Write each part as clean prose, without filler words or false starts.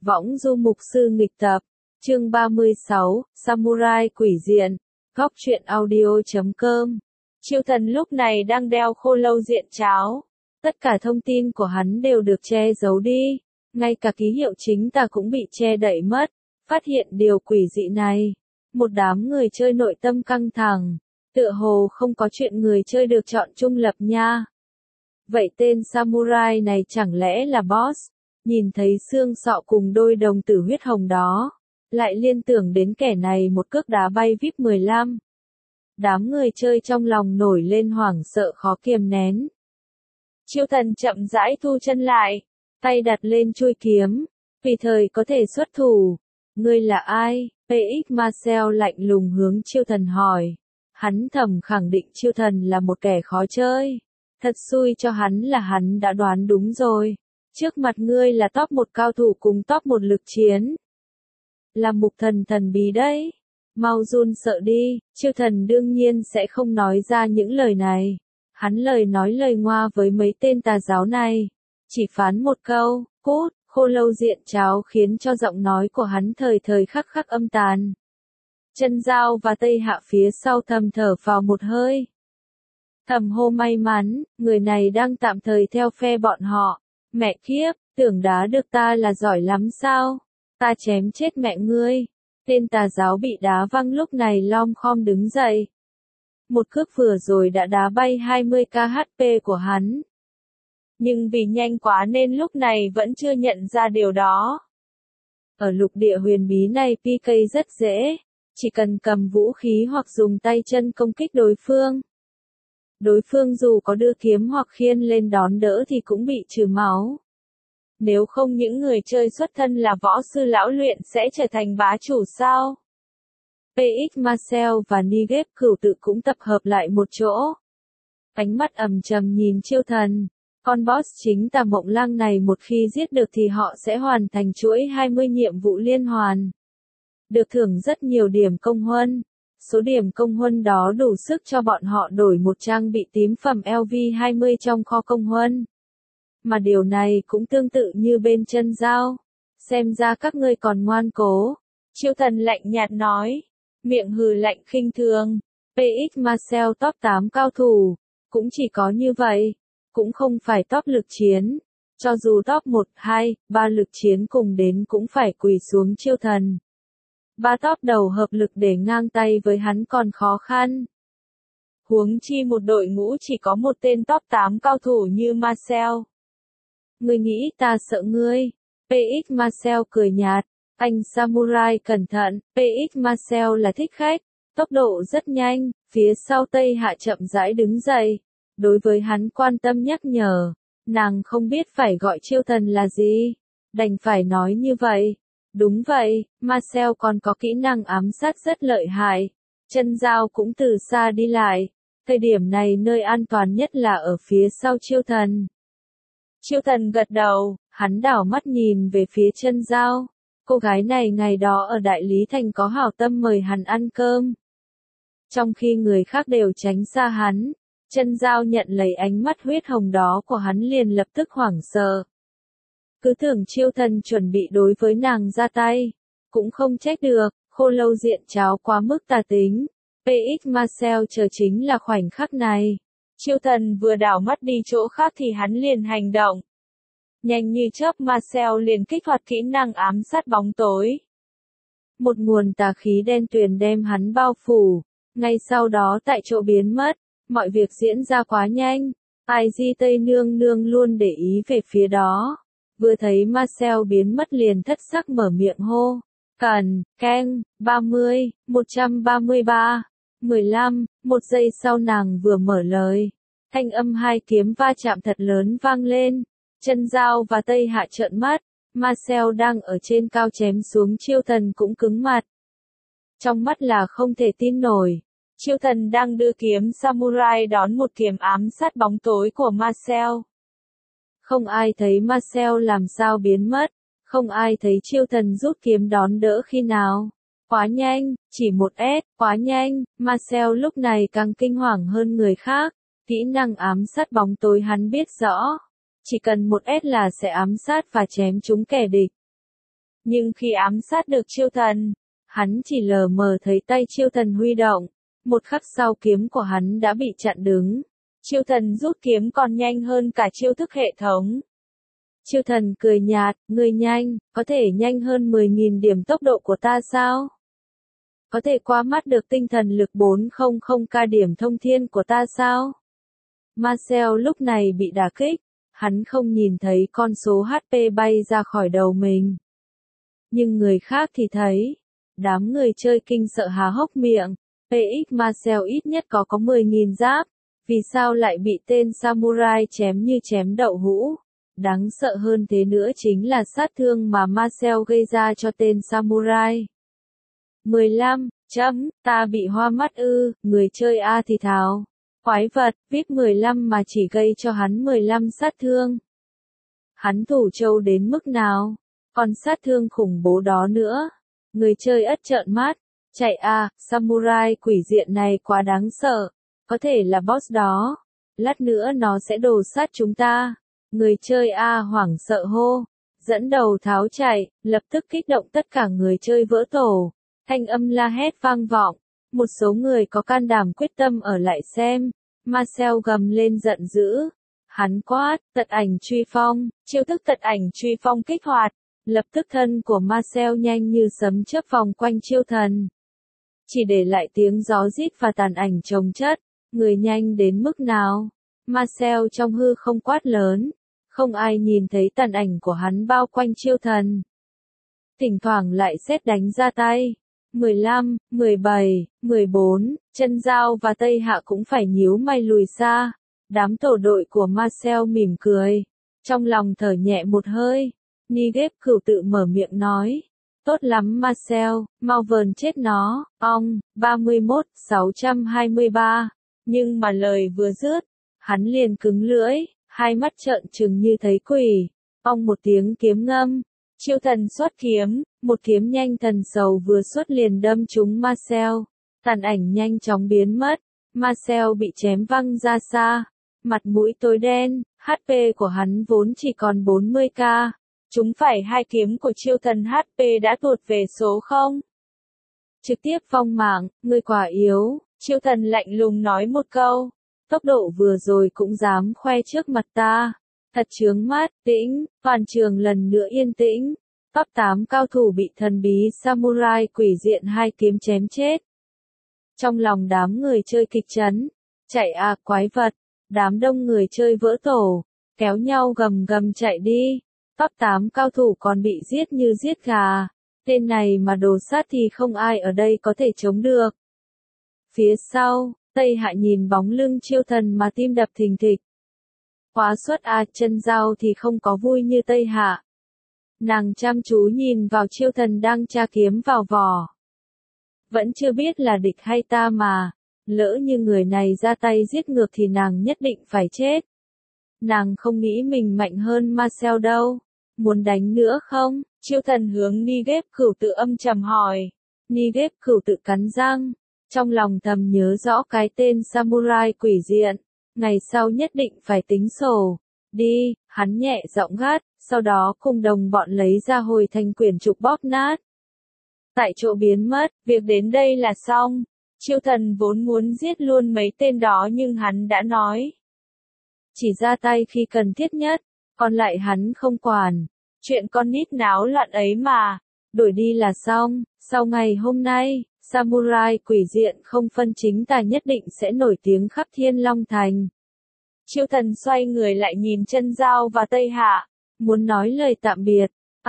Võng du mục sư nghịch tập, chương 36, Samurai quỷ diện, góc truyện audio.com. Chiêu Thần lúc này đang đeo khô lâu diện cháo. Tất cả thông tin của hắn đều được che giấu đi, ngay cả ký hiệu chính tà cũng bị che đậy mất. Phát hiện điều quỷ dị này, một đám người chơi nội tâm căng thẳng, tựa hồ không có chuyện người chơi được chọn trung lập nha. Vậy tên Samurai này chẳng lẽ là boss? Nhìn thấy xương sọ cùng đôi đồng tử huyết hồng đó, lại liên tưởng đến kẻ này một cước đá bay VIP 15. Đám người chơi trong lòng nổi lên hoảng sợ khó kiềm nén. Chiêu Thần chậm rãi thu chân lại, tay đặt lên chuôi kiếm, tùy thời có thể xuất thủ. Ngươi là ai? PX Marcel lạnh lùng hướng Chiêu Thần hỏi. Hắn thầm khẳng định Chiêu Thần là một kẻ khó chơi. Thật xui cho hắn là hắn đã đoán đúng rồi. Trước mặt ngươi là top 1 cao thủ cùng top 1 lực chiến. Là mục thần thần bí đấy. Mau run sợ đi. Chiêu Thần đương nhiên sẽ không nói ra những lời này. Hắn lời nói lời ngoa với mấy tên tà giáo này. Chỉ phán một câu, cút. Khô lâu diện cháo khiến cho giọng nói của hắn thời thời khắc khắc âm tàn. Chân Dao và Tây Hạ phía sau thầm thở vào một hơi. Thầm hô may mắn, người này đang tạm thời theo phe bọn họ. Mẹ kiếp, tưởng đá được ta là giỏi lắm sao? Ta chém chết mẹ ngươi. Tên tà giáo bị đá văng lúc này lom khom đứng dậy. Một cước vừa rồi đã đá bay 20k HP của hắn. Nhưng vì nhanh quá nên lúc này vẫn chưa nhận ra điều đó. Ở lục địa huyền bí này PK rất dễ, chỉ cần cầm vũ khí hoặc dùng tay chân công kích đối phương. Đối phương dù có đưa kiếm hoặc khiên lên đón đỡ thì cũng bị trừ máu. Nếu không những người chơi xuất thân là võ sư lão luyện sẽ trở thành bá chủ sao? PX Marcel và Nigep cửu tự cũng tập hợp lại một chỗ. Ánh mắt ầm trầm nhìn Chiêu Thần. Con boss chính tà mộng lang này một khi giết được thì họ sẽ hoàn thành chuỗi 20 nhiệm vụ liên hoàn. Được thưởng rất nhiều điểm công huân. Số điểm công huân đó đủ sức cho bọn họ đổi một trang bị tím phẩm LV20 trong kho công huân. Mà điều này cũng tương tự như bên Chân Dao. Xem ra các ngươi còn ngoan cố. Chiêu Thần lạnh nhạt nói. Miệng hừ lạnh khinh thường. PX Marcel top 8 cao thủ. Cũng chỉ có như vậy. Cũng không phải top lực chiến. Cho dù top 1, 2, 3 lực chiến cùng đến cũng phải quỳ xuống Chiêu Thần. 3 top đầu hợp lực để ngang tay với hắn còn khó khăn. Huống chi một đội ngũ chỉ có một tên top 8 cao thủ như Marcel. Ngươi nghĩ ta sợ ngươi? PX Marcel cười nhạt. Anh Samurai cẩn thận, PX Marcel là thích khách. Tốc độ rất nhanh, phía sau Tây Hạ chậm rãi đứng dậy. Đối với hắn quan tâm nhắc nhở, nàng không biết phải gọi Chiêu Thần là gì, đành phải nói như vậy. Đúng vậy, Marcel còn có kỹ năng ám sát rất lợi hại. Chân Dao cũng từ xa đi lại. Thời điểm này nơi an toàn nhất là ở phía sau Chiêu Thần. Chiêu Thần gật đầu, hắn đảo mắt nhìn về phía Chân Dao. Cô gái này ngày đó ở Đại Lý Thành có hảo tâm mời hắn ăn cơm. Trong khi người khác đều tránh xa hắn. Chân Dao nhận lấy ánh mắt huyết hồng đó của hắn liền lập tức hoảng sợ. Cứ tưởng Chiêu Thần chuẩn bị đối với nàng ra tay. Cũng không trách được, khô lâu diện cháo quá mức tà tính. PX Marcel chờ chính là khoảnh khắc này. Chiêu Thần vừa đảo mắt đi chỗ khác thì hắn liền hành động. Nhanh như chớp Marcel liền kích hoạt kỹ năng ám sát bóng tối. Một nguồn tà khí đen tuyền đem hắn bao phủ. Ngay sau đó tại chỗ biến mất. Mọi việc diễn ra quá nhanh, IG Tây Nương Nương luôn để ý về phía đó. Vừa thấy Marcel biến mất liền thất sắc mở miệng hô. Cần, keng, 30, 133, 15, một giây sau nàng vừa mở lời. Thanh âm hai kiếm va chạm thật lớn vang lên. Chân Dao và Tây Hạ trợn mắt. Marcel đang ở trên cao chém xuống Chiêu Thần cũng cứng mặt. Trong mắt là không thể tin nổi. Chiêu Thần đang đưa kiếm Samurai đón một kiếm ám sát bóng tối của Marcel. Không ai thấy Marcel làm sao biến mất. Không ai thấy Chiêu Thần rút kiếm đón đỡ khi nào. Quá nhanh, chỉ một S, quá nhanh. Marcel lúc này càng kinh hoàng hơn người khác. Kỹ năng ám sát bóng tối hắn biết rõ. Chỉ cần một S là sẽ ám sát và chém trúng kẻ địch. Nhưng khi ám sát được Chiêu Thần, hắn chỉ lờ mờ thấy tay Chiêu Thần huy động. Một khắc sau kiếm của hắn đã bị chặn đứng. Chiêu Thần rút kiếm còn nhanh hơn cả chiêu thức hệ thống. Chiêu Thần cười nhạt, ngươi nhanh, có thể nhanh hơn 10.000 điểm tốc độ của ta sao? Có thể qua mắt được tinh thần lực 400k điểm thông thiên của ta sao? Marcel lúc này bị đả kích, hắn không nhìn thấy con số HP bay ra khỏi đầu mình. Nhưng người khác thì thấy, đám người chơi kinh sợ há hốc miệng, PX Marcel ít nhất có 10.000 giáp, vì sao lại bị tên samurai chém như chém đậu hũ? Đáng sợ hơn thế nữa chính là sát thương mà Marcel gây ra cho tên samurai. 15, ta bị hoa mắt ư, người chơi A thì thào. Quái vật, VIP 15 mà chỉ gây cho hắn 15 sát thương. Hắn thủ châu đến mức nào? Còn sát thương khủng bố đó nữa. Người chơi ất trợn mắt. Chạy A, samurai quỷ diện này quá đáng sợ. Có thể là boss đó. Lát nữa nó sẽ đồ sát chúng ta. Người chơi A hoảng sợ hô. Dẫn đầu tháo chạy, lập tức kích động tất cả người chơi vỡ tổ. Thanh âm la hét vang vọng. Một số người có can đảm quyết tâm ở lại xem. Marcel gầm lên giận dữ. Hắn quát, tật ảnh truy phong, chiêu thức tật ảnh truy phong kích hoạt. Lập tức thân của Marcel nhanh như sấm chớp vòng quanh Chiêu Thần. Chỉ để lại tiếng gió rít và tàn ảnh chồng chất. Người nhanh đến mức nào? Marcel trong hư không quát lớn. Không ai nhìn thấy tàn ảnh của hắn bao quanh Chiêu Thần. Thỉnh thoảng lại sét đánh ra tay. 15, 17, 14, Chân Dao và Tây Hạ cũng phải nhíu mày lùi xa. Đám tổ đội của Marcel mỉm cười. Trong lòng thở nhẹ một hơi. Nigep Cửu tự mở miệng nói. Tốt lắm Marcel, mau vờn chết nó, ong, 31, 623. Nhưng mà lời vừa dứt, hắn liền cứng lưỡi, hai mắt trợn trừng như thấy quỷ. Ong một tiếng kiếm ngâm. Chiêu Thần xuất kiếm, một kiếm nhanh thần sầu vừa xuất liền đâm trúng Marcel. Tàn ảnh nhanh chóng biến mất, Marcel bị chém văng ra xa. Mặt mũi tối đen, HP của hắn vốn chỉ còn 40k. Chúng phải hai kiếm của Chiêu Thần HP đã tụt về số 0. Trực tiếp phong mạng, ngươi quả yếu, Chiêu Thần lạnh lùng nói một câu. Tốc độ vừa rồi cũng dám khoe trước mặt ta. Thật chướng mắt, tĩnh, toàn trường lần nữa yên tĩnh. Top 8 cao thủ bị thần bí samurai quỷ diện hai kiếm chém chết. Trong lòng đám người chơi kịch chấn. Chạy à quái vật. Đám đông người chơi vỡ tổ. Kéo nhau gầm gầm chạy đi. Top 8 cao thủ còn bị giết như giết gà. Tên này mà đồ sát thì không ai ở đây có thể chống được. Phía sau, Tây Hạ nhìn bóng lưng Chiêu Thần mà tim đập thình thịch. Quá suất à, Chân Dao thì không có vui như Tây Hạ. Nàng chăm chú nhìn vào Chiêu Thần đang tra kiếm vào vỏ. Vẫn chưa biết là địch hay ta mà. Lỡ như người này ra tay giết ngược thì nàng nhất định phải chết. Nàng không nghĩ mình mạnh hơn Marcel đâu. Muốn đánh nữa không? Chiêu Thần hướng Nigep Cửu tự âm trầm hỏi. Nigep Cửu tự cắn răng. Trong lòng thầm nhớ rõ cái tên samurai quỷ diện. Ngày sau nhất định phải tính sổ. Đi, hắn nhẹ giọng gắt, sau đó cùng đồng bọn lấy ra hồi thành quyển trục bóp nát. Tại chỗ biến mất, việc đến đây là xong. Chiêu Thần vốn muốn giết luôn mấy tên đó nhưng hắn đã nói. Chỉ ra tay khi cần thiết nhất, còn lại hắn không quản. Chuyện con nít náo loạn ấy mà, đổi đi là xong. Sau ngày hôm nay, samurai quỷ diện không phân chính tà nhất định sẽ nổi tiếng khắp Thiên Long Thành. Chiêu Thần xoay người lại nhìn Chân Dao và Tây Hạ, muốn nói lời tạm biệt.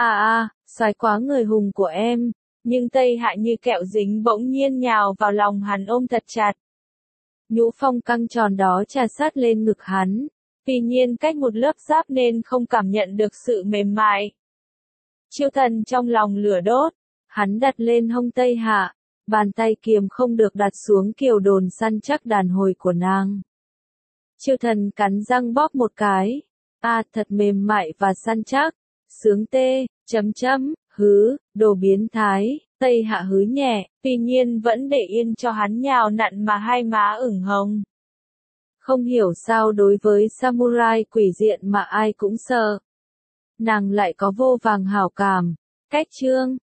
Xoái quá người hùng của em. Nhưng Tây Hạ như kẹo dính bỗng nhiên nhào vào lòng hắn ôm thật chặt. Nhũ phong căng tròn đó trà sát lên ngực hắn. Tuy nhiên cách một lớp giáp nên không cảm nhận được sự mềm mại. Chiêu Thần trong lòng lửa đốt. Hắn đặt lên hông Tây Hạ. Bàn tay kiềm không được đặt xuống kiều đồn săn chắc đàn hồi của nàng. Chiêu Thần cắn răng bóp một cái. Thật mềm mại và săn chắc. Sướng tê, hứ, đồ biến thái. Tây Hạ hứ nhẹ, tuy nhiên vẫn để yên cho hắn nhào nặn mà hai má ửng hồng. Không hiểu sao đối với samurai quỷ diện mà ai cũng sợ. Nàng lại có vô vàng hảo cảm. Cách chương